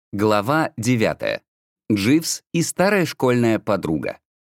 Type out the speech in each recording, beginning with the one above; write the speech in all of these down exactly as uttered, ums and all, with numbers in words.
Глава девятая. Дживс и старая школьная подруга.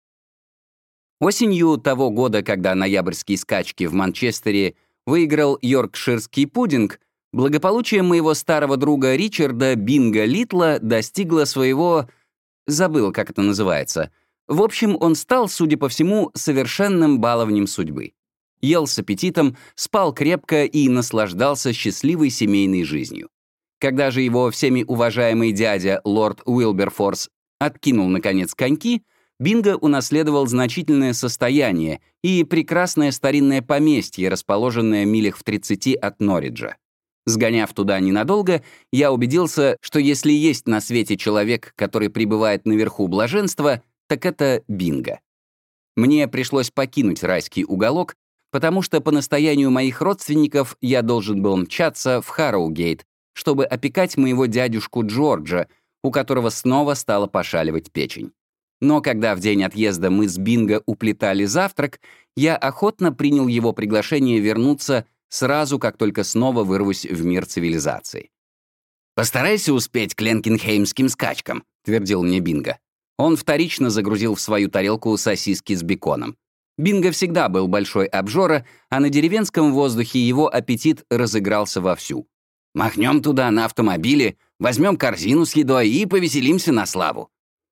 Осенью того года, когда ноябрьские скачки в Манчестере выиграл йоркширский пудинг, благополучие моего старого друга Ричарда Бинга Литла достигло своего... Забыл, как это называется. В общем, он стал, судя по всему, совершенным баловнем судьбы. Ел с аппетитом, спал крепко и наслаждался счастливой семейной жизнью. Когда же его всеми уважаемый дядя, лорд Уилберфорс, откинул, наконец, коньки, Бинго унаследовал значительное состояние и прекрасное старинное поместье, расположенное милях в тридцати от Норриджа. Сгоняв туда ненадолго, я убедился, что если есть на свете человек, который пребывает наверху блаженства, так это Бинго. Мне пришлось покинуть райский уголок, потому что по настоянию моих родственников я должен был мчаться в Харроугейт, чтобы опекать моего дядюшку Джорджа, у которого снова стала пошаливать печень. Но когда в день отъезда мы с Бинго уплетали завтрак, я охотно принял его приглашение вернуться сразу, как только снова вырвусь в мир цивилизации. «Постарайся успеть к ленкинхеймским скачкам», — твердил мне Бинго. Он вторично загрузил в свою тарелку сосиски с беконом. Бинго всегда был большой обжора, а на деревенском воздухе его аппетит разыгрался вовсю. «Махнем туда на автомобиле, возьмем корзину с едой и повеселимся на славу».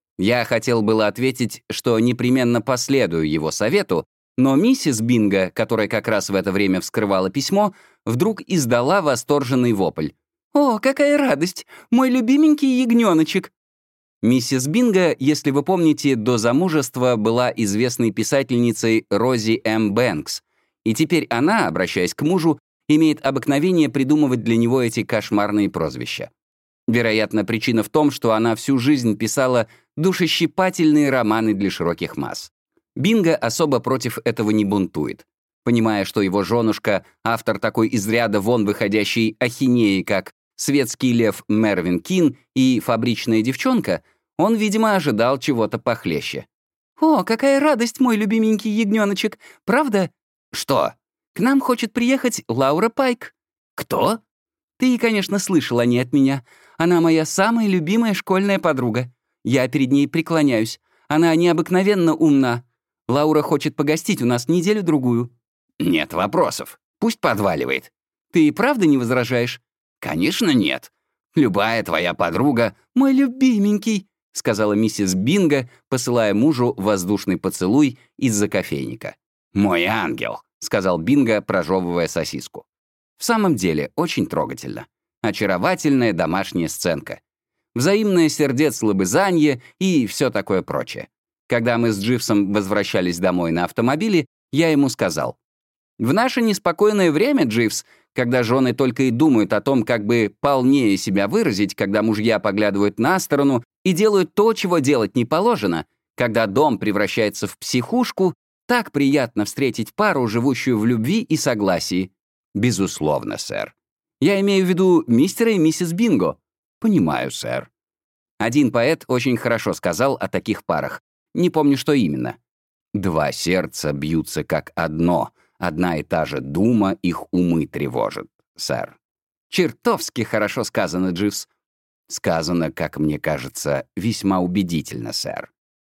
Я хотел было ответить, что непременно последую его совету, но миссис Бинго, которая как раз в это время вскрывала письмо, вдруг издала восторженный вопль. «О, какая радость! Мой любименький ягненочек!» Миссис Бинго, если вы помните, до замужества была известной писательницей Рози М. Бэнкс, и теперь она, обращаясь к мужу, имеет обыкновение придумывать для него эти кошмарные прозвища. Вероятно, причина в том, что она всю жизнь писала душещипательные романы для широких масс. Бинго особо против этого не бунтует. Понимая, что его женушка — автор такой из ряда вон выходящей ахинеи, как «Светский лев» Мервин Кин и «Фабричная девчонка», он, видимо, ожидал чего-то похлеще. «О, какая радость, мой любименький ягненочек! Правда?» «Что?» «К нам хочет приехать Лаура Пайк». «Кто?» «Ты, конечно, слышал о ней от меня. Она моя самая любимая школьная подруга. Я перед ней преклоняюсь. Она необыкновенно умна. Лаура хочет погостить у нас неделю-другую». «Нет вопросов. Пусть подваливает». «Ты правда не возражаешь?» «Конечно, нет. Любая твоя подруга — мой любименький», — сказала миссис Бинго, посылая мужу воздушный поцелуй из-за кофейника. «Мой ангел», — сказал Бинго, прожевывая сосиску. В самом деле, очень трогательно. Очаровательная домашняя сценка. Взаимное сердец-лобызанье и все такое прочее. Когда мы с Дживсом возвращались домой на автомобиле, я ему сказал: «В наше неспокойное время, Дживс, когда жены только и думают о том, как бы полнее себя выразить, когда мужья поглядывают на сторону и делают то, чего делать не положено, когда дом превращается в психушку, так приятно встретить пару, живущую в любви и согласии». «Безусловно, сэр. Я имею в виду мистера и миссис Бинго». «Понимаю, сэр». Один поэт очень хорошо сказал о таких парах. Не помню, что именно. «Два сердца бьются как одно, одна и та же дума их умы тревожит, сэр». Чертовски хорошо сказано, Дживс. Сказано, как мне кажется, весьма убедительно, сэр.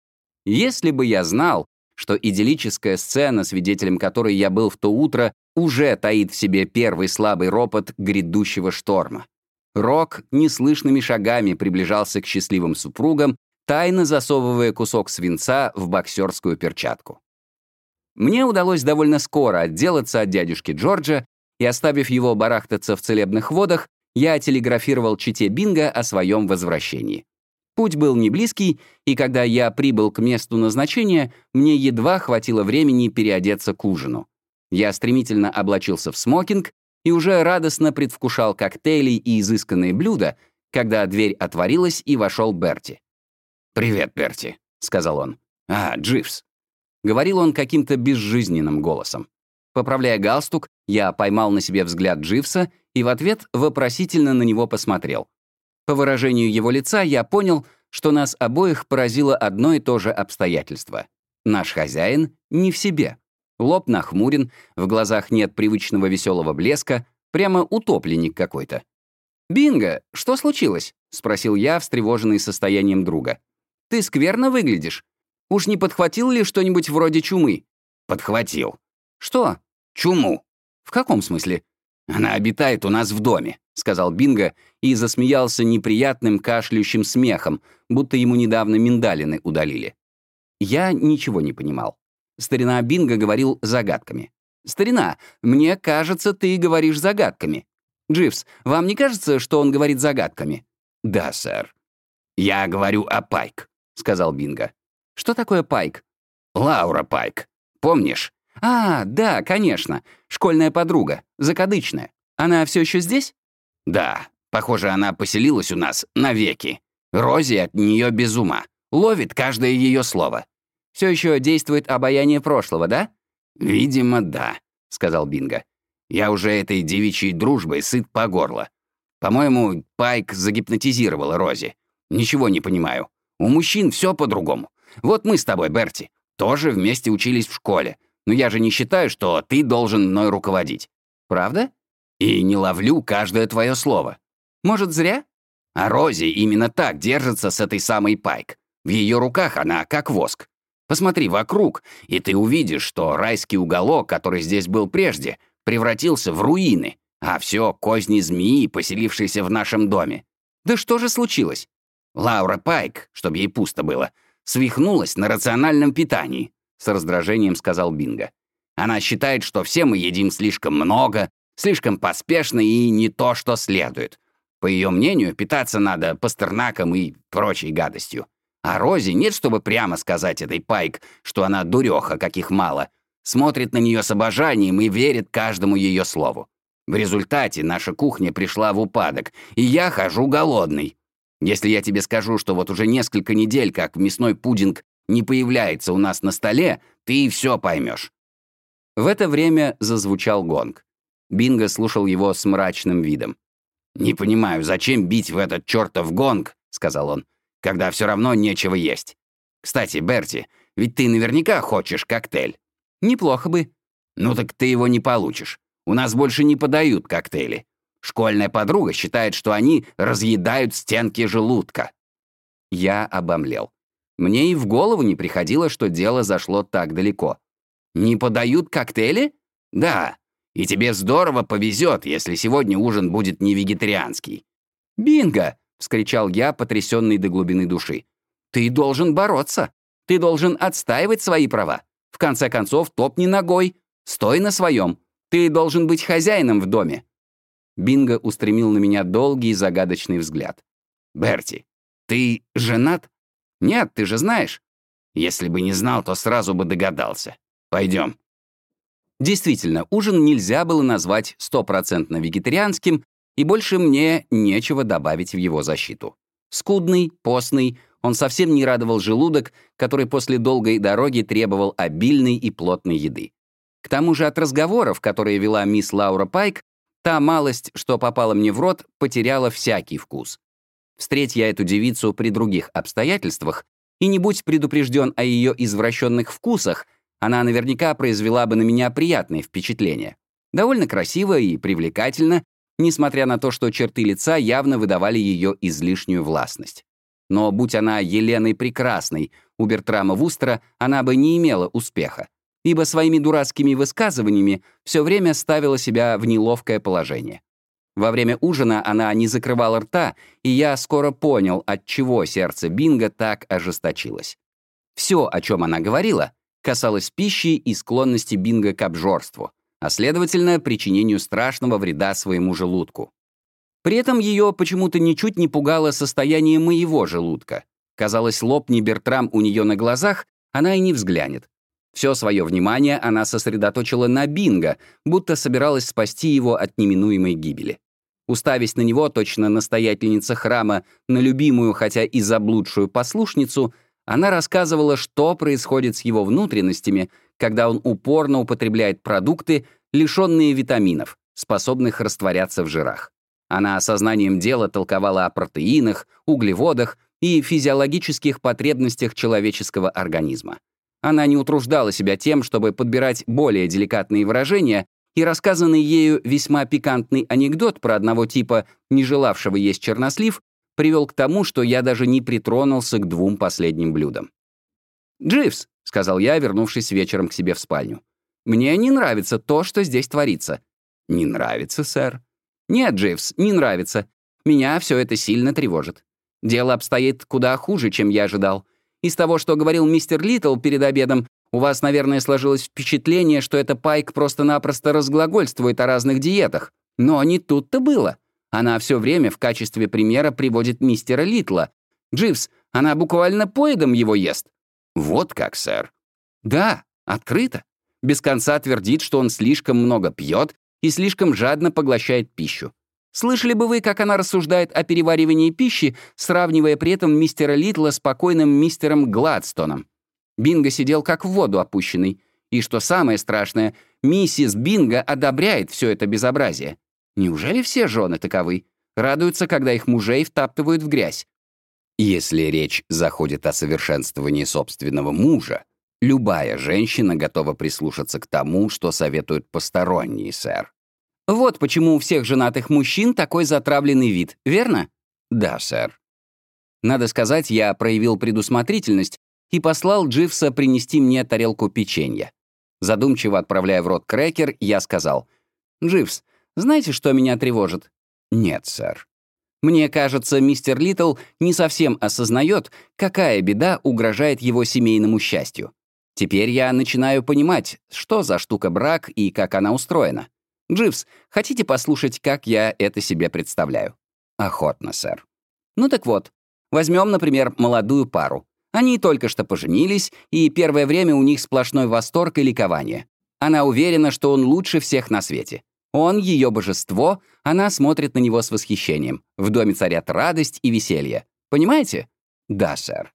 Если бы я знал, что идиллическая сцена, свидетелем которой я был в то утро, уже таит в себе первый слабый ропот грядущего шторма. Рок неслышными шагами приближался к счастливым супругам, тайно засовывая кусок свинца в боксерскую перчатку. Мне удалось довольно скоро отделаться от дядюшки Джорджа, и, оставив его барахтаться в целебных водах, я телеграфировал чете Бинго о своем возвращении. Путь был не близкий, и когда я прибыл к месту назначения, мне едва хватило времени переодеться к ужину. Я стремительно облачился в смокинг и уже радостно предвкушал коктейли и изысканные блюда, когда дверь отворилась, и вошел Берти. «Привет, Берти», — сказал он. «А, Дживс». Говорил он каким-то безжизненным голосом. Поправляя галстук, я поймал на себе взгляд Дживса и в ответ вопросительно на него посмотрел. По выражению его лица я понял, что нас обоих поразило одно и то же обстоятельство. Наш хозяин не в себе. Лоб нахмурен, в глазах нет привычного веселого блеска, прямо утопленник какой-то. «Бинго, что случилось?» — спросил я, встревоженный состоянием друга. «Ты скверно выглядишь. Уж не подхватил ли что-нибудь вроде чумы?» «Подхватил». «Что?» «Чуму». «В каком смысле?» «Она обитает у нас в доме», — сказал Бинго и засмеялся неприятным кашляющим смехом, будто ему недавно миндалины удалили. Я ничего не понимал. Старина Бинго говорил загадками. «Старина, мне кажется, ты говоришь загадками». «Дживс, вам не кажется, что он говорит загадками?» «Да, сэр». «Я говорю о Пайк», — сказал Бинго. «Что такое Пайк?» «Лаура Пайк. Помнишь?» «А, да, конечно. Школьная подруга. Закадычная. Она все еще здесь?» «Да. Похоже, она поселилась у нас навеки. Рози от нее без ума. Ловит каждое ее слово». «Все еще действует обаяние прошлого, да?» «Видимо, да», — сказал Бинго. «Я уже этой девичьей дружбой сыт по горло. По-моему, Пайк загипнотизировала Рози. Ничего не понимаю. У мужчин все по-другому. Вот мы с тобой, Берти, тоже вместе учились в школе. Но я же не считаю, что ты должен мной руководить. Правда? И не ловлю каждое твое слово. Может, зря? А Рози именно так держится с этой самой Пайк. В ее руках она как воск. Посмотри вокруг, и ты увидишь, что райский уголок, который здесь был прежде, превратился в руины, а все козни змеи, поселившиеся в нашем доме. Да что же случилось? Лаура Пайк, чтобы ей пусто было, свихнулась на рациональном питании, с раздражением сказал Бинго. Она считает, что все мы едим слишком много, слишком поспешно и не то, что следует. По ее мнению, питаться надо пастернаком и прочей гадостью. А Рози нет, чтобы прямо сказать этой Пайк, что она дуреха, каких мало. Смотрит на нее с обожанием и верит каждому ее слову. В результате наша кухня пришла в упадок, и я хожу голодный. Если я тебе скажу, что вот уже несколько недель, как мясной пудинг не появляется у нас на столе, ты все поймешь. В это время зазвучал гонг. Бинго слушал его с мрачным видом. «Не понимаю, зачем бить в этот чертов гонг», — сказал он, «когда все равно нечего есть. Кстати, Берти, ведь ты наверняка хочешь коктейль». «Неплохо бы». «Ну так ты его не получишь. У нас больше не подают коктейли. Школьная подруга считает, что они разъедают стенки желудка». Я обомлел. Мне и в голову не приходило, что дело зашло так далеко. «Не подают коктейли?» «Да. И тебе здорово повезет, если сегодня ужин будет не вегетарианский». «Бинго!» — вскричал я, потрясенный до глубины души. «Ты должен бороться. Ты должен отстаивать свои права. В конце концов, топни ногой. Стой на своем. Ты должен быть хозяином в доме». Бинго устремил на меня долгий загадочный взгляд. «Берти, ты женат?» «Нет, ты же знаешь». «Если бы не знал, то сразу бы догадался. Пойдем». Действительно, ужин нельзя было назвать стопроцентно вегетарианским, и больше мне нечего добавить в его защиту. Скудный, постный, он совсем не радовал желудок, который после долгой дороги требовал обильной и плотной еды. К тому же от разговоров, которые вела мисс Лаура Пайк, та малость, что попала мне в рот, потеряла всякий вкус. Встреть я эту девицу при других обстоятельствах, и не будь предупрежден о ее извращенных вкусах, она наверняка произвела бы на меня приятное впечатление. Довольно красиво и привлекательно, несмотря на то, что черты лица явно выдавали ее излишнюю властность. Но будь она Еленой Прекрасной у Бертрама Вустера, она бы не имела успеха, ибо своими дурацкими высказываниями все время ставила себя в неловкое положение. Во время ужина она не закрывала рта, и я скоро понял, отчего сердце Бинго так ожесточилось. Все, о чем она говорила, касалось пищи и склонности Бинго к обжорству, а, следовательно, причинению страшного вреда своему желудку. При этом ее почему-то ничуть не пугало состояние моего желудка. Казалось, лопни Бертрам у нее на глазах, она и не взглянет. Все свое внимание она сосредоточила на Бинго, будто собиралась спасти его от неминуемой гибели. Уставясь на него, точно настоятельница храма, на любимую, хотя и заблудшую послушницу, она рассказывала, что происходит с его внутренностями, когда он упорно употребляет продукты, лишенные витаминов, способных растворяться в жирах. Она сознанием дела толковала о протеинах, углеводах и физиологических потребностях человеческого организма. Она не утруждала себя тем, чтобы подбирать более деликатные выражения, и рассказанный ею весьма пикантный анекдот про одного типа, не желавшего есть чернослив, привел к тому, что я даже не притронулся к двум последним блюдам. «Дживс», — сказал я, вернувшись вечером к себе в спальню, «мне не нравится то, что здесь творится». «Не нравится, сэр?» «Нет, Дживс, не нравится. Меня все это сильно тревожит. Дело обстоит куда хуже, чем я ожидал. Из того, что говорил мистер Литл перед обедом, у вас, наверное, сложилось впечатление, что эта Пайк просто-напросто разглагольствует о разных диетах. Но не тут-то было. Она все время в качестве примера приводит мистера Литла. Дживс, она буквально поедом его ест». «Вот как, сэр?» «Да, открыто. Без конца твердит, что он слишком много пьет и слишком жадно поглощает пищу. Слышали бы вы, как она рассуждает о переваривании пищи, сравнивая при этом мистера Литла с покойным мистером Гладстоном? Бинго сидел как в воду опущенный. И что самое страшное, миссис Бинго одобряет все это безобразие. Неужели все жены таковы? Радуются, когда их мужей втаптывают в грязь. Если речь заходит о совершенствовании собственного мужа, любая женщина готова прислушаться к тому, что советуют посторонние, сэр. Вот почему у всех женатых мужчин такой затравленный вид, верно? Да, сэр. Надо сказать, я проявил предусмотрительность и послал Дживса принести мне тарелку печенья. Задумчиво отправляя в рот крекер, я сказал: «Дживс, знаете, что меня тревожит?» «Нет, сэр». «Мне кажется, мистер Литл не совсем осознает, какая беда угрожает его семейному счастью. Теперь я начинаю понимать, что за штука брак и как она устроена. Дживс, хотите послушать, как я это себе представляю?» «Охотно, сэр». «Ну так вот, возьмем, например, молодую пару. Они только что поженились, и первое время у них сплошной восторг и ликование. Она уверена, что он лучше всех на свете. Он — ее божество, она смотрит на него с восхищением. В доме царят радость и веселье. Понимаете?» «Да, сэр».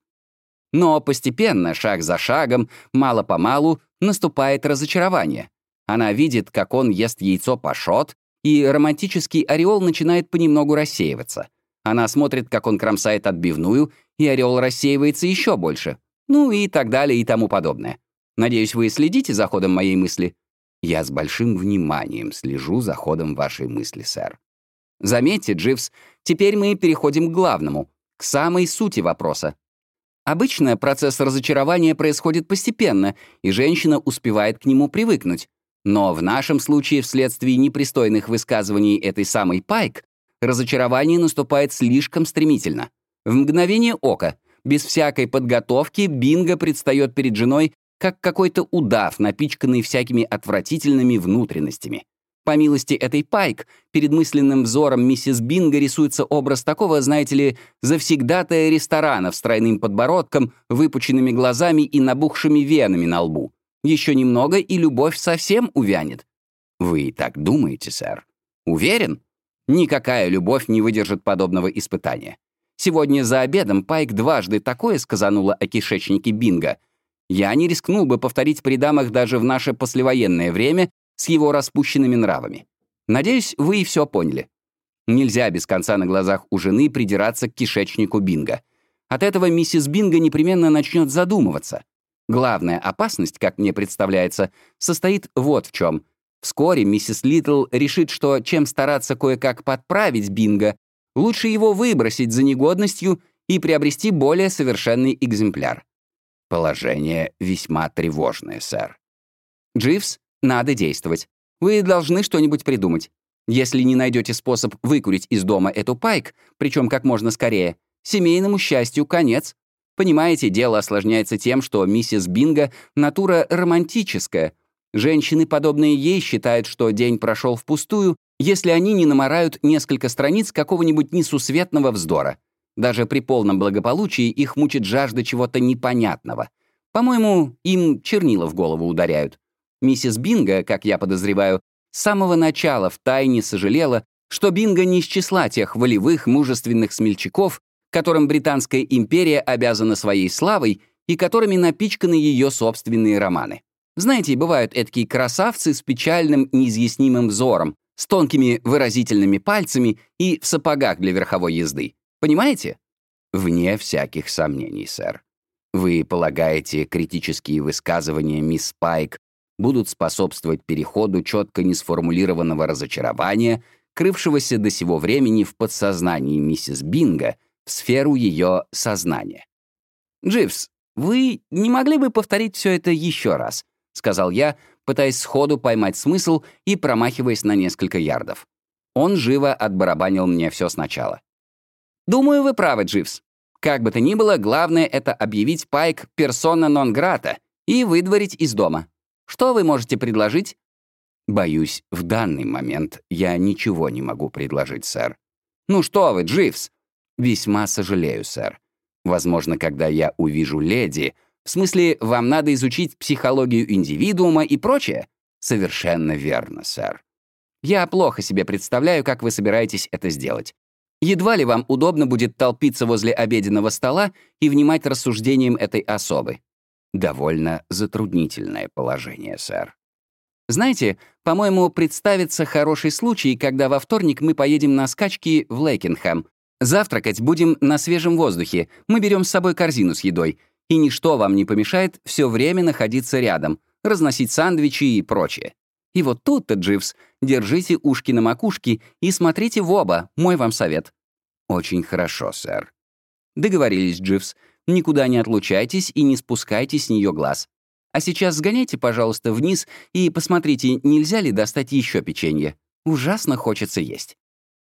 Но постепенно, шаг за шагом, мало-помалу, наступает разочарование. Она видит, как он ест яйцо пашот, и романтический ореол начинает понемногу рассеиваться. Она смотрит, как он кромсает отбивную, и ореол рассеивается еще больше. Ну и так далее и тому подобное. Надеюсь, вы следите за ходом моей мысли? Я с большим вниманием слежу за ходом вашей мысли, сэр. Заметьте, Дживс, теперь мы переходим к главному, к самой сути вопроса. Обычно процесс разочарования происходит постепенно, и женщина успевает к нему привыкнуть. Но в нашем случае, вследствие непристойных высказываний этой самой Пайк, разочарование наступает слишком стремительно. В мгновение ока, без всякой подготовки, Бинго предстает перед женой как какой-то удав, напичканный всякими отвратительными внутренностями. По милости этой Пайк, перед мысленным взором миссис Бинго рисуется образ такого, знаете ли, завсегдатая ресторана с тройным подбородком, выпученными глазами и набухшими венами на лбу. Еще немного, и любовь совсем увянет. Вы так думаете, сэр? Уверен? Никакая любовь не выдержит подобного испытания. Сегодня за обедом Пайк дважды такое сказанула о кишечнике Бинго. Я не рискнул бы повторить при дамах даже в наше послевоенное время с его распущенными нравами. Надеюсь, вы и все поняли. Нельзя без конца на глазах у жены придираться к кишечнику Бинго. От этого миссис Бинго непременно начнет задумываться. Главная опасность, как мне представляется, состоит вот в чем. Вскоре миссис Литл решит, что чем стараться кое-как подправить Бинго, лучше его выбросить за негодностью и приобрести более совершенный экземпляр. Положение весьма тревожное, сэр. Дживс, надо действовать. Вы должны что-нибудь придумать. Если не найдете способ выкурить из дома эту Пайк, причем как можно скорее, семейному счастью конец. Понимаете, дело осложняется тем, что миссис Бинго — натура романтическая. Женщины, подобные ей, считают, что день прошел впустую, если они не намарают несколько страниц какого-нибудь несусветного вздора. Даже при полном благополучии их мучит жажда чего-то непонятного. По-моему, им чернила в голову ударяют. Миссис Бинго, как я подозреваю, с самого начала втайне сожалела, что Бинго не из числа тех волевых, мужественных смельчаков, которым Британская империя обязана своей славой и которыми напичканы ее собственные романы. Знаете, бывают эдакие красавцы с печальным, неизъяснимым взором, с тонкими выразительными пальцами и в сапогах для верховой езды. Понимаете? Вне всяких сомнений, сэр. Вы полагаете, критические высказывания мисс Пайк будут способствовать переходу четко несформулированного разочарования, крывшегося до сего времени в подсознании миссис Бинго, в сферу ее сознания. «Дживс, вы не могли бы повторить все это еще раз?» — сказал я, пытаясь сходу поймать смысл и промахиваясь на несколько ярдов. Он живо отбарабанил мне все сначала. «Думаю, вы правы, Дживс. Как бы то ни было, главное — это объявить Пайк персона нон грата и выдворить из дома. Что вы можете предложить?» «Боюсь, в данный момент я ничего не могу предложить, сэр». «Ну что вы, Дживс?» «Весьма сожалею, сэр. Возможно, когда я увижу леди...» «В смысле, вам надо изучить психологию индивидуума и прочее?» «Совершенно верно, сэр». «Я плохо себе представляю, как вы собираетесь это сделать. Едва ли вам удобно будет толпиться возле обеденного стола и внимать рассуждениям этой особы». «Довольно затруднительное положение, сэр». «Знаете, по-моему, представится хороший случай, когда во вторник мы поедем на скачки в Лейкенхэм. Завтракать будем на свежем воздухе, мы берем с собой корзину с едой, и ничто вам не помешает все время находиться рядом, разносить сэндвичи и прочее. И вот тут-то, Дживс, держите ушки на макушке и смотрите в оба, мой вам совет». «Очень хорошо, сэр». «Договорились, Дживс. Никуда не отлучайтесь и не спускайте с нее глаз. А сейчас сгоняйте, пожалуйста, вниз и посмотрите, нельзя ли достать еще печенье. Ужасно хочется есть».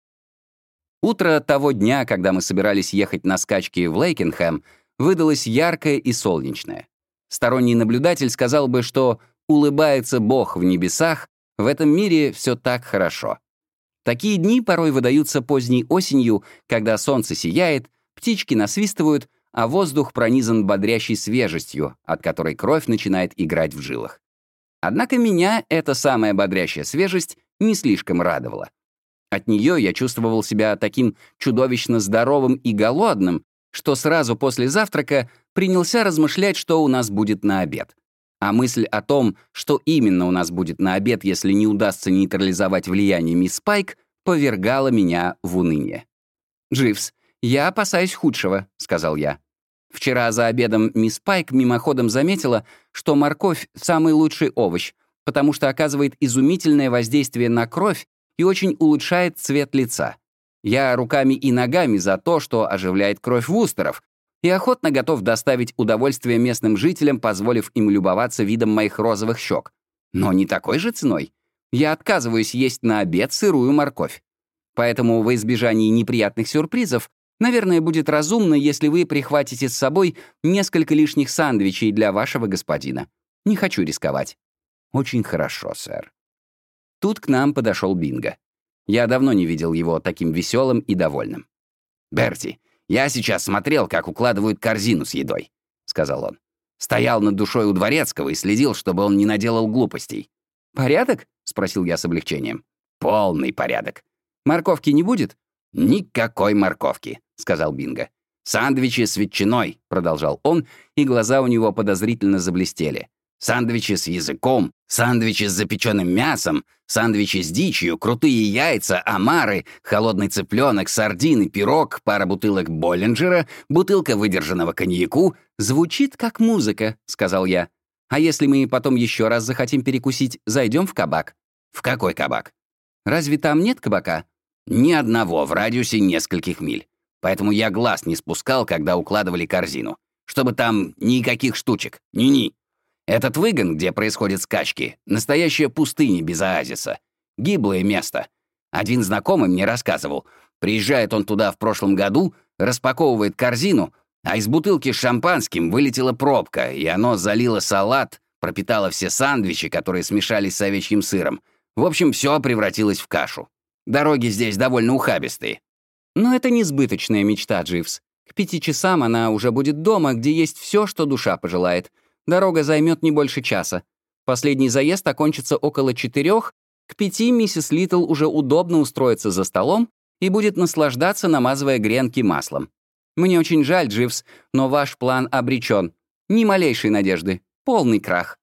Утро того дня, когда мы собирались ехать на скачки в Лейкенхэм, выдалось яркое и солнечное. Сторонний наблюдатель сказал бы, что улыбается Бог в небесах, в этом мире все так хорошо. Такие дни порой выдаются поздней осенью, когда солнце сияет, птички насвистывают, а воздух пронизан бодрящей свежестью, от которой кровь начинает играть в жилах. Однако меня эта самая бодрящая свежесть не слишком радовала. От нее я чувствовал себя таким чудовищно здоровым и голодным, что сразу после завтрака принялся размышлять, что у нас будет на обед. А мысль о том, что именно у нас будет на обед, если не удастся нейтрализовать влияние мисс Пайк, повергала меня в уныние. «Дживс, я опасаюсь худшего», — сказал я. «Вчера за обедом мисс Пайк мимоходом заметила, что морковь — самый лучший овощ, потому что оказывает изумительное воздействие на кровь и очень улучшает цвет лица. Я руками и ногами за то, что оживляет кровь вустеров, и охотно готов доставить удовольствие местным жителям, позволив им любоваться видом моих розовых щек. Но не такой же ценой. Я отказываюсь есть на обед сырую морковь. Поэтому во избежании неприятных сюрпризов, наверное, будет разумно, если вы прихватите с собой несколько лишних сандвичей для вашего господина. Не хочу рисковать». «Очень хорошо, сэр». Тут к нам подошел Бинго. Я давно не видел его таким веселым и довольным. «Берти, я сейчас смотрел, как укладывают корзину с едой», — сказал он. «Стоял над душой у дворецкого и следил, чтобы он не наделал глупостей». «Порядок?» — спросил я с облегчением. «Полный порядок». «Морковки не будет?» «Никакой морковки», — сказал Бинго. «Сандвичи с ветчиной», — продолжал он, и глаза у него подозрительно заблестели. «Сандвичи с языком, сандвичи с запеченным мясом, сандвичи с дичью, крутые яйца, омары, холодный цыпленок, сардины, пирог, пара бутылок Боллинджера, бутылка выдержанного коньяку». «Звучит как музыка», — сказал я. «А если мы потом еще раз захотим перекусить, зайдем в кабак?» «В какой кабак?» «Разве там нет кабака?» «Ни одного в радиусе нескольких миль. Поэтому я глаз не спускал, когда укладывали корзину. Чтобы там никаких штучек. Ни-ни. Этот выгон, где происходят скачки, настоящая пустыня без оазиса. Гиблое место. Один знакомый мне рассказывал. Приезжает он туда в прошлом году, распаковывает корзину, а из бутылки с шампанским вылетела пробка, и оно залило салат, пропитало все сандвичи, которые смешались с овечьим сыром. В общем, все превратилось в кашу. Дороги здесь довольно ухабистые». «Но это несбыточная мечта, Дживс. К пяти часам она уже будет дома, где есть все, что душа пожелает. Дорога займет не больше часа. Последний заезд окончится около четырех. К пяти миссис Литл уже удобно устроится за столом и будет наслаждаться, намазывая гренки маслом. Мне очень жаль, Дживс, но ваш план обречен. Ни малейшей надежды. Полный крах».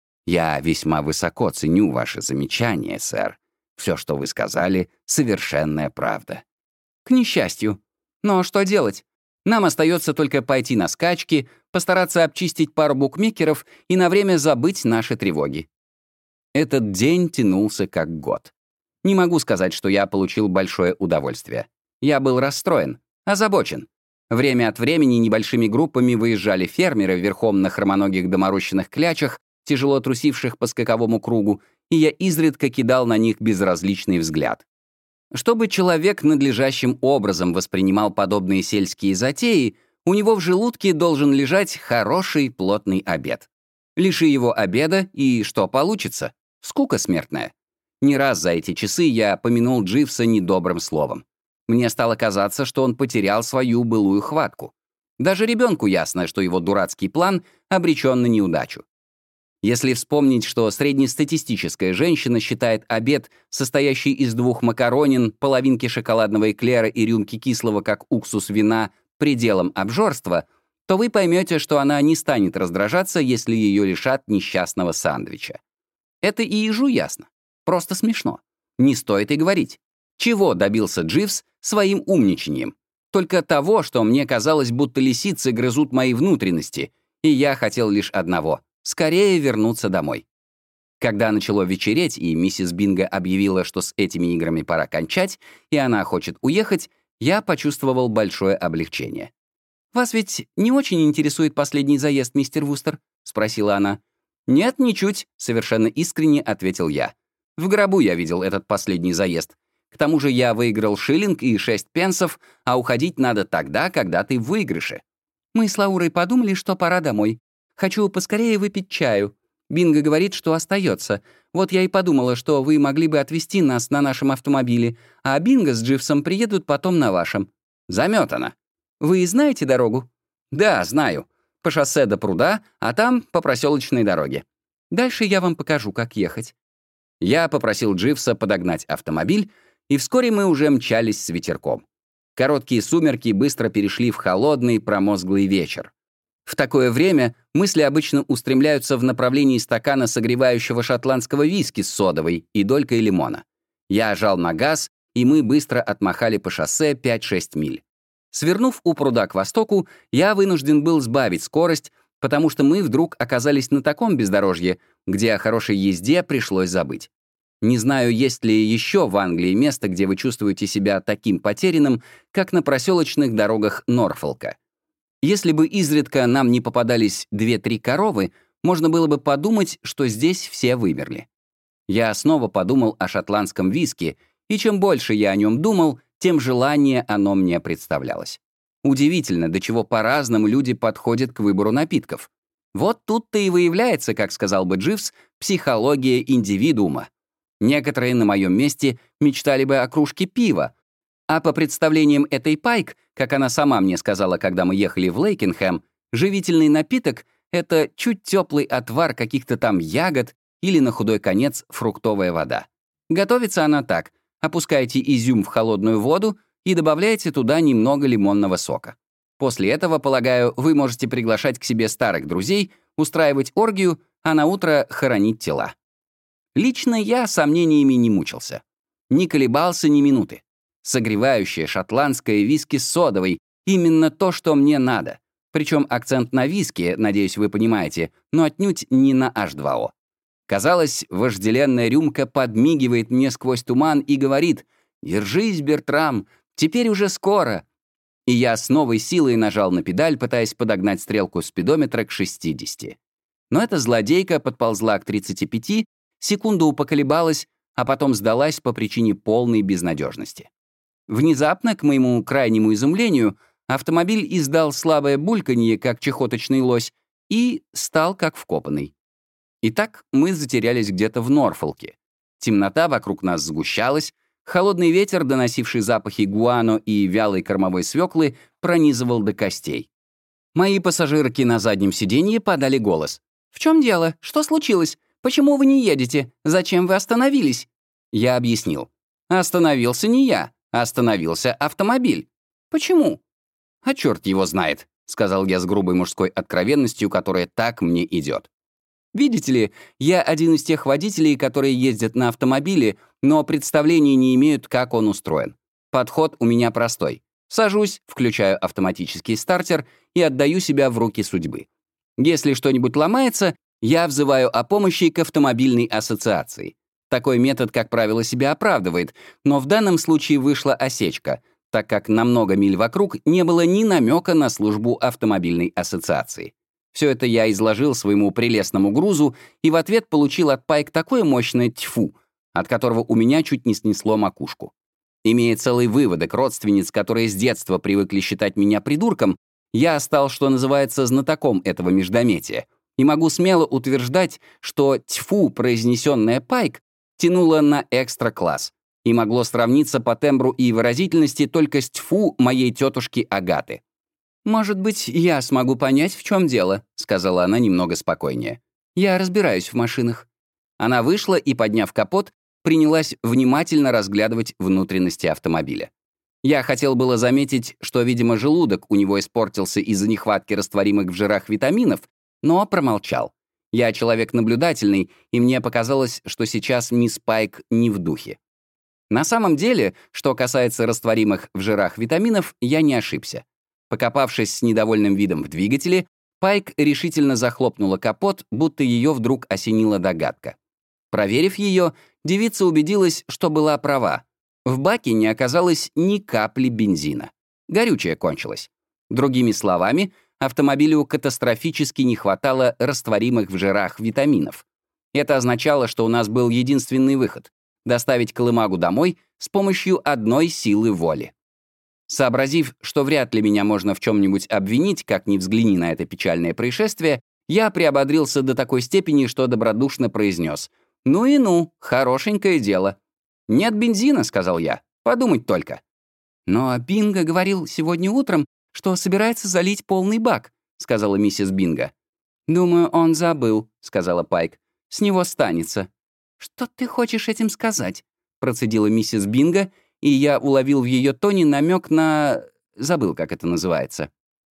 «Я весьма высоко ценю ваши замечания, сэр. Все, что вы сказали, совершенная правда». «К несчастью. Но что делать? Нам остается только пойти на скачки, постараться обчистить пару букмекеров и на время забыть наши тревоги». Этот день тянулся как год. Не могу сказать, что я получил большое удовольствие. Я был расстроен, озабочен. Время от времени небольшими группами выезжали фермеры верхом на хромоногих доморощенных клячах, тяжело трусивших по скаковому кругу, и я изредка кидал на них безразличный взгляд. Чтобы человек надлежащим образом воспринимал подобные сельские затеи, у него в желудке должен лежать хороший плотный обед. Лиши его обеда, и что получится? Скука смертная. Не раз за эти часы я помянул Дживса недобрым словом. Мне стало казаться, что он потерял свою былую хватку. Даже ребенку ясно, что его дурацкий план обречен на неудачу. Если вспомнить, что среднестатистическая женщина считает обед, состоящий из двух макаронин, половинки шоколадного эклера и рюмки кислого, как уксус, вина, пределом обжорства, то вы поймете, что она не станет раздражаться, если ее лишат несчастного сандвича. Это и ежу ясно. Просто смешно. Не стоит и говорить. Чего добился Дживс своим умничанием? Только того, что мне казалось, будто лисицы грызут мои внутренности, и я хотел лишь одного — скорее вернуться домой. Когда начало вечереть, и миссис Бинго объявила, что с этими играми пора кончать, и она хочет уехать, я почувствовал большое облегчение. «Вас ведь не очень интересует последний заезд, мистер Вустер?» — спросила она. «Нет, ничуть», — совершенно искренне ответил я. «В гробу я видел этот последний заезд. К тому же я выиграл шиллинг и шесть пенсов, а уходить надо тогда, когда ты в выигрыше. Мы с Лаурой подумали, что пора домой. Хочу поскорее выпить чаю. Бинго говорит, что остается. Вот я и подумала, что вы могли бы отвезти нас на нашем автомобиле, а Бинго с Дживсом приедут потом на вашем». «Заметано». «Вы знаете дорогу?» «Да, знаю. По шоссе до пруда, а там по проселочной дороге. Дальше я вам покажу, как ехать». Я попросил Дживса подогнать автомобиль, и вскоре мы уже мчались с ветерком. Короткие сумерки быстро перешли в холодный, промозглый вечер. В такое время мысли обычно устремляются в направлении стакана согревающего шотландского виски с содовой и долькой лимона. Я жал на газ, и мы быстро отмахали по шоссе пять-шесть миль. Свернув у пруда к востоку, я вынужден был сбавить скорость, потому что мы вдруг оказались на таком бездорожье, где о хорошей езде пришлось забыть. Не знаю, есть ли еще в Англии место, где вы чувствуете себя таким потерянным, как на проселочных дорогах Норфолка. Если бы изредка нам не попадались две-три коровы, можно было бы подумать, что здесь все вымерли. Я снова подумал о шотландском виске, и чем больше я о нем думал, тем желание оно мне представлялось. Удивительно, до чего по-разному люди подходят к выбору напитков. Вот тут-то и выявляется, как сказал бы Дживс, психология индивидуума. Некоторые на моем месте мечтали бы о кружке пива, а по представлениям этой Пайк, как она сама мне сказала, когда мы ехали в Лейкенхэм, живительный напиток — это чуть теплый отвар каких-то там ягод или, на худой конец, фруктовая вода. Готовится она так: опускаете изюм в холодную воду и добавляете туда немного лимонного сока. После этого, полагаю, вы можете приглашать к себе старых друзей, устраивать оргию, а на утро хоронить тела. Лично я сомнениями не мучился. Не колебался ни минуты. Согревающее шотландское виски с содовой — именно то, что мне надо. Причем акцент на виски, надеюсь, вы понимаете, но отнюдь не на эйч два о. Казалось, вожделенная рюмка подмигивает мне сквозь туман и говорит: «Держись, Бертрам, теперь уже скоро». И я с новой силой нажал на педаль, пытаясь подогнать стрелку спидометра к шестидесяти. Но эта злодейка подползла к тридцати пяти, секунду поколебалась, а потом сдалась по причине полной безнадежности. Внезапно, к моему крайнему изумлению, автомобиль издал слабое бульканье, как чехоточный лось, и стал как вкопанный. Итак, мы затерялись где-то в Норфолке. Темнота вокруг нас сгущалась, холодный ветер, доносивший запахи гуано и вялой кормовой свеклы, пронизывал до костей. Мои пассажирки на заднем сиденье подали голос. «В чем дело? Что случилось? Почему вы не едете? Зачем вы остановились?» Я объяснил. «Остановился не я, остановился автомобиль». «Почему?» «А черт его знает», — сказал я с грубой мужской откровенностью, которая так мне идет. «Видите ли, я один из тех водителей, которые ездят на автомобиле, но представления не имеют, как он устроен. Подход у меня простой. Сажусь, включаю автоматический стартер и отдаю себя в руки судьбы. Если что-нибудь ломается, я взываю о помощи к автомобильной ассоциации. Такой метод, как правило, себя оправдывает, но в данном случае вышла осечка, так как на много миль вокруг не было ни намека на службу автомобильной ассоциации. Все это я изложил своему прелестному грузу и в ответ получил от Пайк такое мощное «тьфу», от которого у меня чуть не снесло макушку. Имея целый выводок родственниц, которые с детства привыкли считать меня придурком, я стал, что называется, знатоком этого междометия, и могу смело утверждать, что «тьфу», произнесенное Пайк, тянуло на экстра-класс и могло сравниться по тембру и выразительности только с «тьфу» моей тетушки Агаты. «Может быть, я смогу понять, в чем дело», — сказала она немного спокойнее. «Я разбираюсь в машинах». Она вышла и, подняв капот, принялась внимательно разглядывать внутренности автомобиля. Я хотел было заметить, что, видимо, желудок у него испортился из-за нехватки растворимых в жирах витаминов, но промолчал. Я человек наблюдательный, и мне показалось, что сейчас мисс Пайк не в духе. На самом деле, что касается растворимых в жирах витаминов, я не ошибся. Покопавшись с недовольным видом в двигателе, Пайк решительно захлопнула капот, будто ее вдруг осенила догадка. Проверив ее, девица убедилась, что была права. В баке не оказалось ни капли бензина. Горючее кончилось. Другими словами, автомобилю катастрофически не хватало растворимых в жирах витаминов. Это означало, что у нас был единственный выход — доставить колымагу домой с помощью одной силы воли. Сообразив, что вряд ли меня можно в чем-нибудь обвинить, как ни взгляни на это печальное происшествие, я приободрился до такой степени, что добродушно произнес: «Ну и ну, хорошенькое дело». «Нет бензина», — сказал я, — «подумать только». «Но Бинго говорил сегодня утром, что собирается залить полный бак», — сказала миссис Бинго. «Думаю, он забыл», — сказала Пайк. «С него станется». «Что ты хочешь этим сказать?» — процедила миссис Бинго, и я уловил в ее тоне намек на... забыл, как это называется.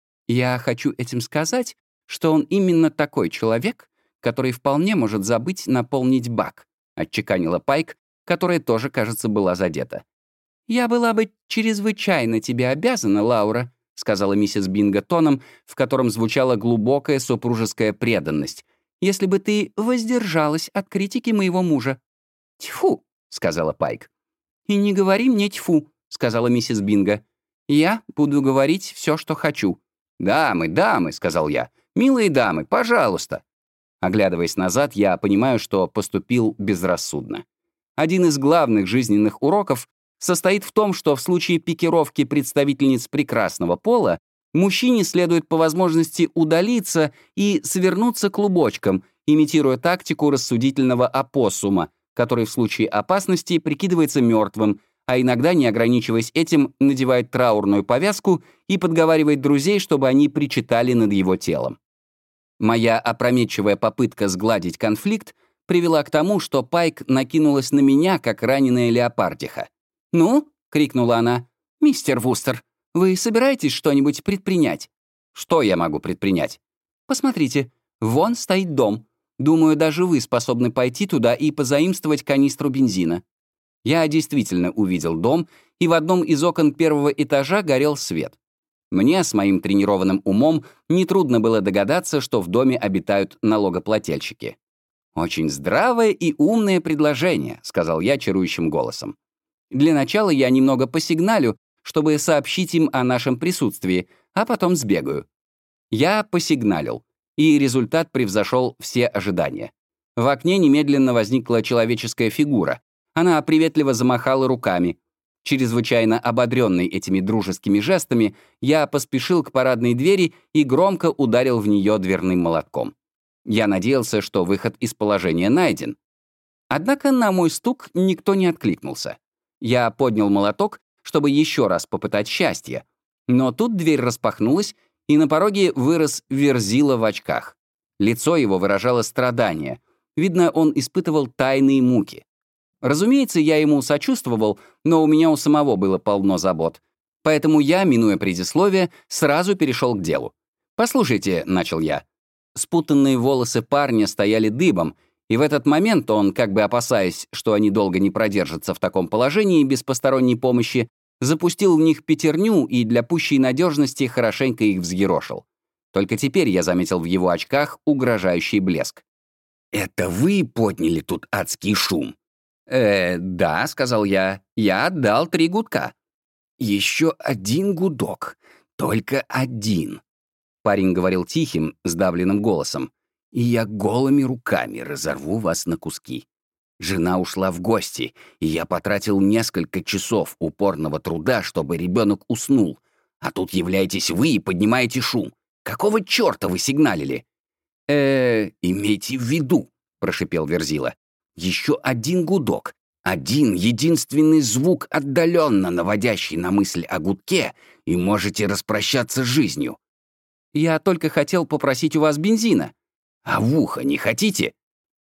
«Я хочу этим сказать, что он именно такой человек, который вполне может забыть наполнить бак», — отчеканила Пайк, которая тоже, кажется, была задета. «Я была бы чрезвычайно тебе обязана, Лаура», — сказала миссис Бинго тоном, в котором звучала глубокая супружеская преданность, «если бы ты воздержалась от критики моего мужа». «Тьфу», — сказала Пайк. «И не говори мне тьфу», — сказала миссис Бинго. «Я буду говорить все, что хочу». «Дамы, дамы», — сказал я, — «милые дамы, пожалуйста». Оглядываясь назад, я понимаю, что поступил безрассудно. Один из главных жизненных уроков состоит в том, что в случае пикировки представительниц прекрасного пола мужчине следует по возможности удалиться и свернуться клубочком, имитируя тактику рассудительного опоссума, который в случае опасности прикидывается мертвым, а иногда, не ограничиваясь этим, надевает траурную повязку и подговаривает друзей, чтобы они причитали над его телом. Моя опрометчивая попытка сгладить конфликт привела к тому, что Пайк накинулась на меня, как раненая леопардиха. «Ну?» — крикнула она. «Мистер Вустер, вы собираетесь что-нибудь предпринять?» «Что я могу предпринять?» «Посмотрите, вон стоит дом. Думаю, даже вы способны пойти туда и позаимствовать канистру бензина». Я действительно увидел дом, и в одном из окон первого этажа горел свет. Мне, с моим тренированным умом, нетрудно было догадаться, что в доме обитают налогоплательщики. «Очень здравое и умное предложение», — сказал я чарующим голосом. «Для начала я немного посигналю, чтобы сообщить им о нашем присутствии, а потом сбегаю». Я посигналил, и результат превзошел все ожидания. В окне немедленно возникла человеческая фигура. Она приветливо замахала руками. Чрезвычайно ободренный этими дружескими жестами, я поспешил к парадной двери и громко ударил в нее дверным молотком. Я надеялся, что выход из положения найден. Однако на мой стук никто не откликнулся. Я поднял молоток, чтобы еще раз попытать счастье. Но тут дверь распахнулась, и на пороге вырос Верзила в очках. Лицо его выражало страдание. Видно, он испытывал тайные муки. Разумеется, я ему сочувствовал, но у меня у самого было полно забот. Поэтому я, минуя предисловие, сразу перешел к делу. «Послушайте», — начал я. Спутанные волосы парня стояли дыбом, и в этот момент он, как бы опасаясь, что они долго не продержатся в таком положении без посторонней помощи, запустил в них пятерню и для пущей надежности хорошенько их взъерошил. Только теперь я заметил в его очках угрожающий блеск. «Это вы подняли тут адский шум?» «Э, да», — сказал я, — «я отдал три гудка». еще один гудок. Только один». Парень говорил тихим, сдавленным голосом. «И я голыми руками разорву вас на куски. Жена ушла в гости, и я потратил несколько часов упорного труда, чтобы ребенок уснул. А тут являетесь вы и поднимаете шум. Какого черта вы сигналили?» э имейте в виду», — прошипел Верзила. «Еще один гудок, один единственный звук, отдаленно наводящий на мысль о гудке, и можете распрощаться с жизнью». «Я только хотел попросить у вас бензина». «А в ухо не хотите?»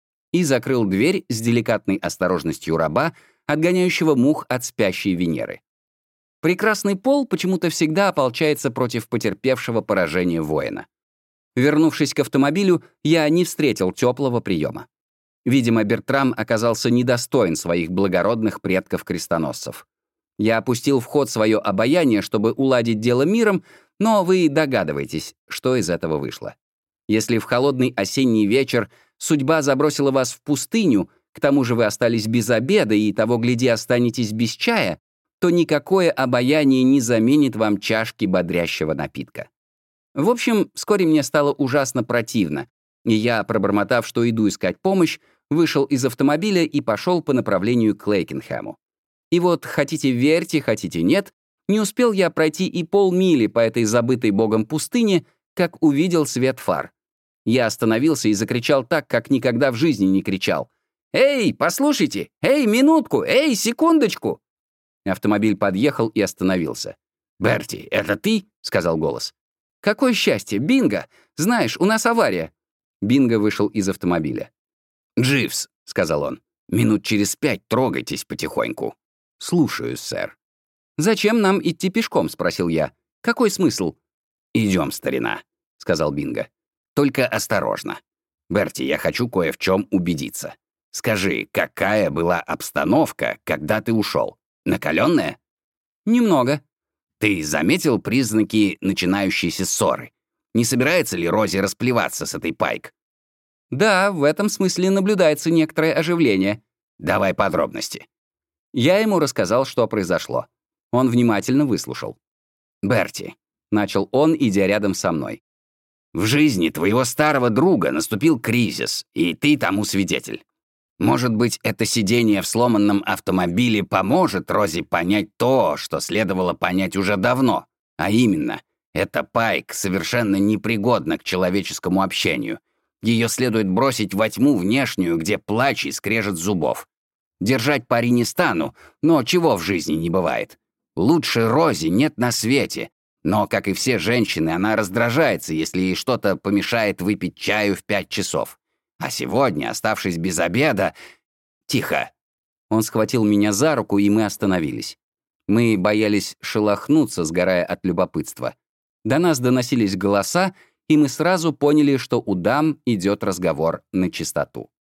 И закрыл дверь с деликатной осторожностью раба, отгоняющего мух от спящей Венеры. Прекрасный пол почему-то всегда ополчается против потерпевшего поражение воина. Вернувшись к автомобилю, я не встретил теплого приема. Видимо, Бертрам оказался недостоин своих благородных предков-крестоносцев. Я опустил в ход свое обаяние, чтобы уладить дело миром, но вы догадываетесь, что из этого вышло. Если в холодный осенний вечер судьба забросила вас в пустыню, к тому же вы остались без обеда и, того гляди, останетесь без чая, то никакое обаяние не заменит вам чашки бодрящего напитка. В общем, вскоре мне стало ужасно противно, и я, пробормотав, что иду искать помощь, вышел из автомобиля и пошел по направлению к Лейкенхэму. И вот, хотите верьте, хотите нет, не успел я пройти и полмили по этой забытой богом пустыне, как увидел свет фар. Я остановился и закричал так, как никогда в жизни не кричал. «Эй, послушайте! Эй, минутку! Эй, секундочку!» Автомобиль подъехал и остановился. «Берти, это ты?» — сказал голос. «Какое счастье! Бинго! Знаешь, у нас авария!» Бинго вышел из автомобиля. «Дживс», — сказал он, — «минут через пять трогайтесь потихоньку». «Слушаюсь, сэр». «Зачем нам идти пешком?» — спросил я. «Какой смысл?» «Идем, старина», — сказал Бинго. «Только осторожно. Берти, я хочу кое в чем убедиться. Скажи, какая была обстановка, когда ты ушел? Накаленная?» «Немного». «Ты заметил признаки начинающейся ссоры? Не собирается ли Рози расплеваться с этой Пайк?» «Да, в этом смысле наблюдается некоторое оживление». «Давай подробности». Я ему рассказал, что произошло. Он внимательно выслушал. «Берти», — начал он, идя рядом со мной, «в жизни твоего старого друга наступил кризис, и ты тому свидетель. Может быть, это сидение в сломанном автомобиле поможет Рози понять то, что следовало понять уже давно, а именно, эта Пайк совершенно непригодна к человеческому общению. Ее следует бросить во тьму внешнюю, где плач и скрежет зубов. Держать пари не стану, но чего в жизни не бывает. Лучше Рози нет на свете, но, как и все женщины, она раздражается, если ей что-то помешает выпить чаю в пять часов. А сегодня, оставшись без обеда... Тихо. Он схватил меня за руку, и мы остановились. Мы боялись шелохнуться, сгорая от любопытства. До нас доносились голоса, и мы сразу поняли, что у дам идет разговор на чистоту.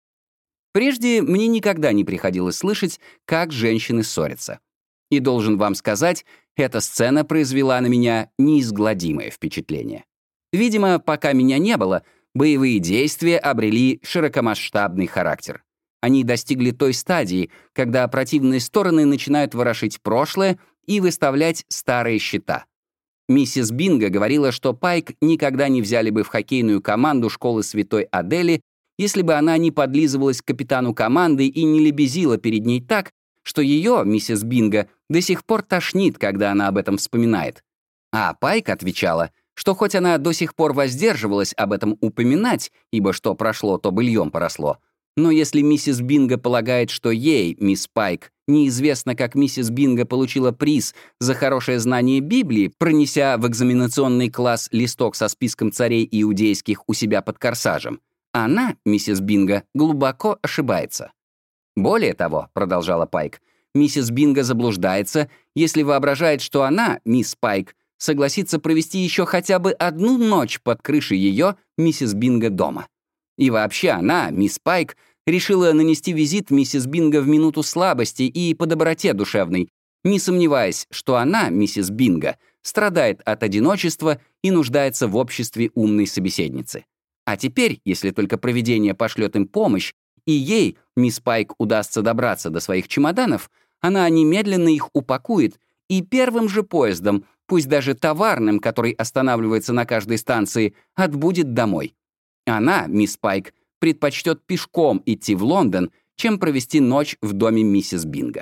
Прежде мне никогда не приходилось слышать, как женщины ссорятся. И должен вам сказать, эта сцена произвела на меня неизгладимое впечатление. Видимо, пока меня не было, боевые действия обрели широкомасштабный характер. Они достигли той стадии, когда противные стороны начинают ворошить прошлое и выставлять старые счета. Миссис Бинго говорила, что Пайк никогда не взяли бы в хоккейную команду школы Святой Адели, если бы она не подлизывалась к капитану команды и не лебезила перед ней так, что ее, миссис Бинго, до сих пор тошнит, когда она об этом вспоминает. А Пайк отвечала, что хоть она до сих пор воздерживалась об этом упоминать, ибо что прошло, то быльем поросло, но если миссис Бинго полагает, что ей, мисс Пайк, неизвестно, как миссис Бинго получила приз за хорошее знание Библии, пронеся в экзаменационный класс листок со списком царей иудейских у себя под корсажем, она, миссис Бинго, глубоко ошибается. Более того, продолжала Пайк, миссис Бинго заблуждается, если воображает, что она, мисс Пайк, согласится провести еще хотя бы одну ночь под крышей ее, миссис Бинго, дома. И вообще она, мисс Пайк, решила нанести визит миссис Бинго в минуту слабости и по доброте душевной, не сомневаясь, что она, миссис Бинго, страдает от одиночества и нуждается в обществе умной собеседницы. А теперь, если только провидение пошлет им помощь, и ей, мисс Пайк, удастся добраться до своих чемоданов, она немедленно их упакует и первым же поездом, пусть даже товарным, который останавливается на каждой станции, отбудет домой. Она, мисс Пайк, предпочтет пешком идти в Лондон, чем провести ночь в доме миссис Бинго».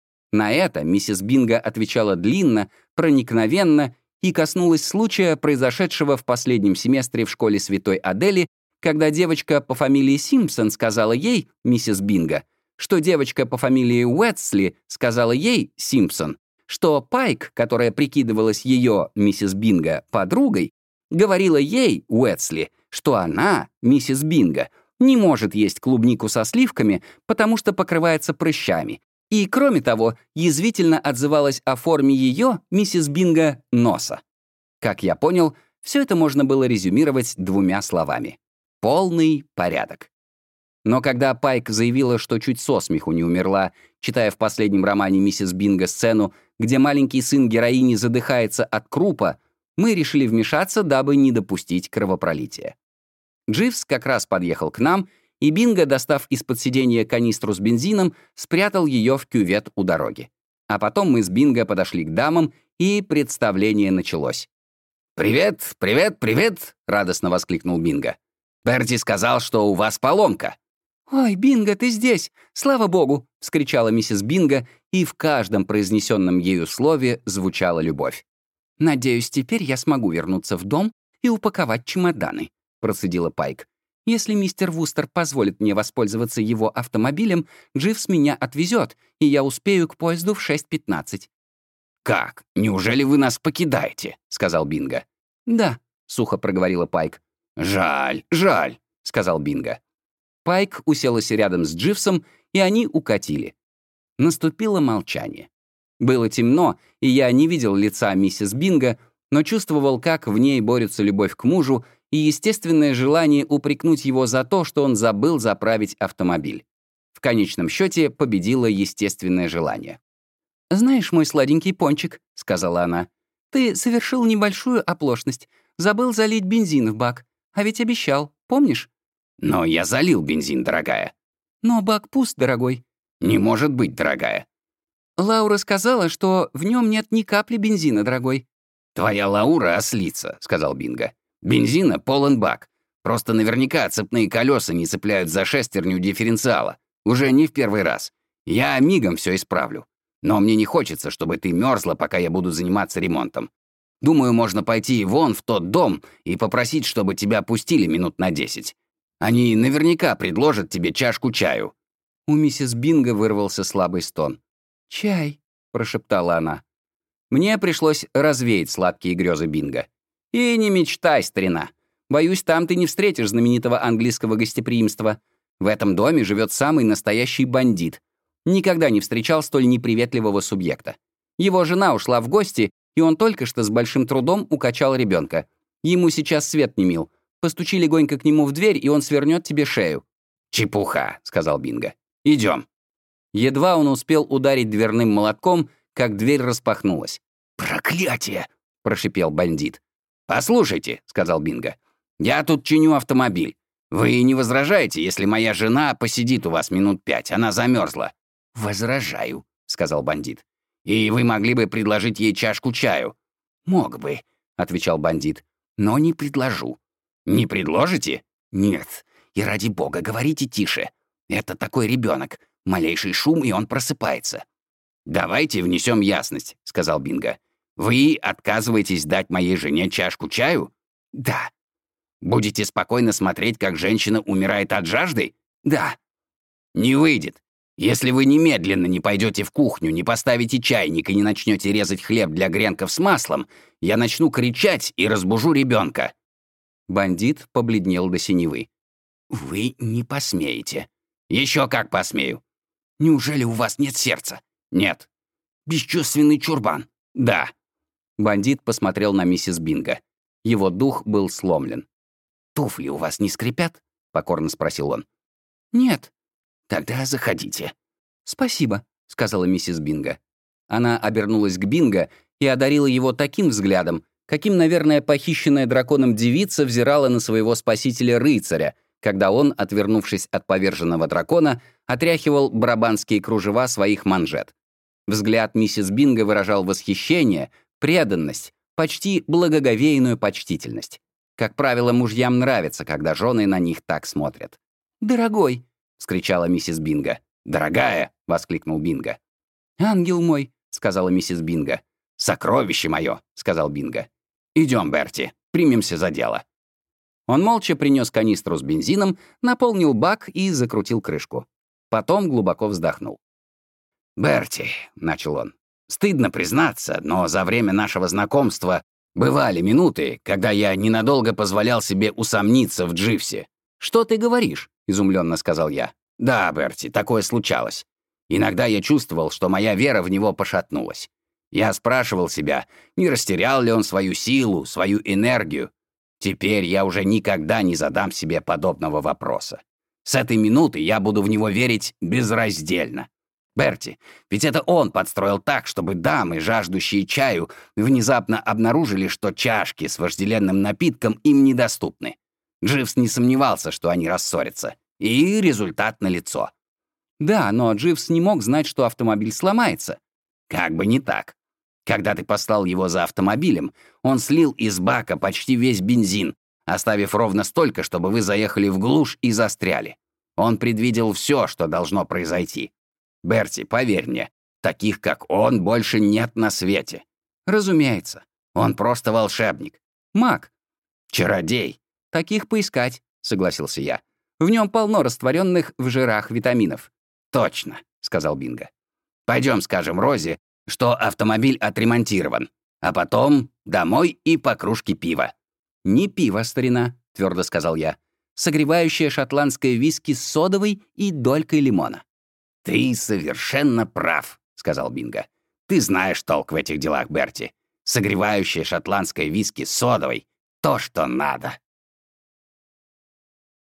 На это миссис Бинго отвечала длинно, проникновенно и коснулась случая, произошедшего в последнем семестре в школе Святой Адели, когда девочка по фамилии Симпсон сказала ей, миссис Бинго, что девочка по фамилии Уэтсли сказала ей, Симпсон, что Пайк, которая прикидывалась ее, миссис Бинго, подругой, говорила ей, Уэтсли, что она, миссис Бинго, не может есть клубнику со сливками, потому что покрывается прыщами, и, кроме того, язвительно отзывалась о форме ее, миссис Бинго, носа. Как я понял, все это можно было резюмировать двумя словами. Полный порядок. Но когда Пайк заявила, что чуть со смеху не умерла, читая в последнем романе «Миссис Бинго» сцену, где маленький сын героини задыхается от крупа, мы решили вмешаться, дабы не допустить кровопролития. Дживс как раз подъехал к нам, и Бинго, достав из-под сиденья канистру с бензином, спрятал ее в кювет у дороги. А потом мы с Бинго подошли к дамам, и представление началось. «Привет, привет, привет!» — радостно воскликнул Бинго. «Берти сказал, что у вас поломка». «Ой, Бинго, ты здесь! Слава богу!» — вскричала миссис Бинго, и в каждом произнесенном ею слове звучала любовь. «Надеюсь, теперь я смогу вернуться в дом и упаковать чемоданы», — процедила Пайк. «Если мистер Вустер позволит мне воспользоваться его автомобилем, Дживс меня отвезет, и я успею к поезду в шесть пятнадцать». «Как? Неужели вы нас покидаете?» — сказал Бинго. «Да», — сухо проговорила Пайк. «Жаль, жаль», — сказал Бинго. Пайк уселась рядом с Дживсом, и они укатили. Наступило молчание. Было темно, и я не видел лица миссис Бинго, но чувствовал, как в ней борются любовь к мужу и естественное желание упрекнуть его за то, что он забыл заправить автомобиль. В конечном счете победило естественное желание. «Знаешь, мой сладенький пончик», — сказала она, — «ты совершил небольшую оплошность, забыл залить бензин в бак, а ведь обещал, помнишь?» «Но я залил бензин, дорогая». «Но бак пуст, дорогой». «Не может быть, дорогая». «Лаура сказала, что в нем нет ни капли бензина, дорогой». «Твоя Лаура ослица», — сказал Бинго. «Бензина полон бак. Просто наверняка цепные колеса не цепляют за шестерню дифференциала. Уже не в первый раз. Я мигом все исправлю. Но мне не хочется, чтобы ты мерзла, пока я буду заниматься ремонтом. Думаю, можно пойти вон в тот дом и попросить, чтобы тебя пустили минут на десять. Они наверняка предложат тебе чашку чаю». У миссис Бинго вырвался слабый стон. «Чай», — прошептала она. Мне пришлось развеять сладкие грезы Бинго. «И не мечтай, старина. Боюсь, там ты не встретишь знаменитого английского гостеприимства. В этом доме живет самый настоящий бандит. Никогда не встречал столь неприветливого субъекта. Его жена ушла в гости, и он только что с большим трудом укачал ребенка. Ему сейчас свет не мил. Постучи легонько к нему в дверь, и он свернет тебе шею». «Чепуха», — сказал Бинго. «Идем». Едва он успел ударить дверным молотком, как дверь распахнулась. «Проклятие!» — прошипел бандит. «Послушайте», — сказал Бинго, — «я тут чиню автомобиль. Вы не возражаете, если моя жена посидит у вас минут пять? Она замерзла». «Возражаю», — сказал бандит. «И вы могли бы предложить ей чашку чаю?» «Мог бы», — отвечал бандит, — «но не предложу». «Не предложите?» «Нет. И ради бога, говорите тише. Это такой ребенок. Малейший шум, и он просыпается». «Давайте внесем ясность», — сказал Бинго. «Вы отказываетесь дать моей жене чашку чаю?» «Да». «Будете спокойно смотреть, как женщина умирает от жажды?» «Да». «Не выйдет. Если вы немедленно не пойдете в кухню, не поставите чайник и не начнете резать хлеб для гренков с маслом, я начну кричать и разбужу ребенка». Бандит побледнел до синевы. «Вы не посмеете». «Еще как посмею». «Неужели у вас нет сердца?» «Нет». «Бесчувственный чурбан?» «Да». Бандит посмотрел на миссис Бинго. Его дух был сломлен. «Туфли у вас не скрипят?» — покорно спросил он. «Нет». «Тогда заходите». «Спасибо», — сказала миссис Бинго. Она обернулась к Бинго и одарила его таким взглядом, каким, наверное, похищенная драконом девица взирала на своего спасителя-рыцаря, когда он, отвернувшись от поверженного дракона, отряхивал брабанские кружева своих манжет. Взгляд миссис Бинго выражал восхищение, преданность, почти благоговейную почтительность. Как правило, мужьям нравится, когда жены на них так смотрят. «Дорогой!» — вскричала миссис Бинго. «Дорогая!» — воскликнул Бинго. «Ангел мой!» — сказала миссис Бинго. «Сокровище мое!» — сказал Бинго. «Идем, Берти, примемся за дело». Он молча принес канистру с бензином, наполнил бак и закрутил крышку. Потом глубоко вздохнул. «Берти», — начал он, — «стыдно признаться, но за время нашего знакомства бывали минуты, когда я ненадолго позволял себе усомниться в Дживсе». «Что ты говоришь?» — изумленно сказал я. «Да, Берти, такое случалось. Иногда я чувствовал, что моя вера в него пошатнулась. Я спрашивал себя, не растерял ли он свою силу, свою энергию. Теперь я уже никогда не задам себе подобного вопроса. С этой минуты я буду в него верить безраздельно. Берти, ведь это он подстроил так, чтобы дамы, жаждущие чаю, внезапно обнаружили, что чашки с вожделенным напитком им недоступны. Дживс не сомневался, что они рассорятся. И результат налицо. Да, но Дживс не мог знать, что автомобиль сломается. Как бы не так. Когда ты послал его за автомобилем, он слил из бака почти весь бензин, оставив ровно столько, чтобы вы заехали в глушь и застряли. Он предвидел все, что должно произойти. Берти, поверь мне, таких, как он, больше нет на свете. Разумеется, он просто волшебник. Маг. Чародей. Таких поискать, согласился я. В нем полно растворенных в жирах витаминов. Точно, сказал Бинго. Пойдем скажем Розе, что автомобиль отремонтирован, а потом домой и по кружке пива. «Не пиво, старина», — твердо сказал я. «Согревающее шотландское виски с содовой и долькой лимона». «Ты совершенно прав», — сказал Бинго. «Ты знаешь толк в этих делах, Берти. Согревающее шотландское виски с содовой — то, что надо».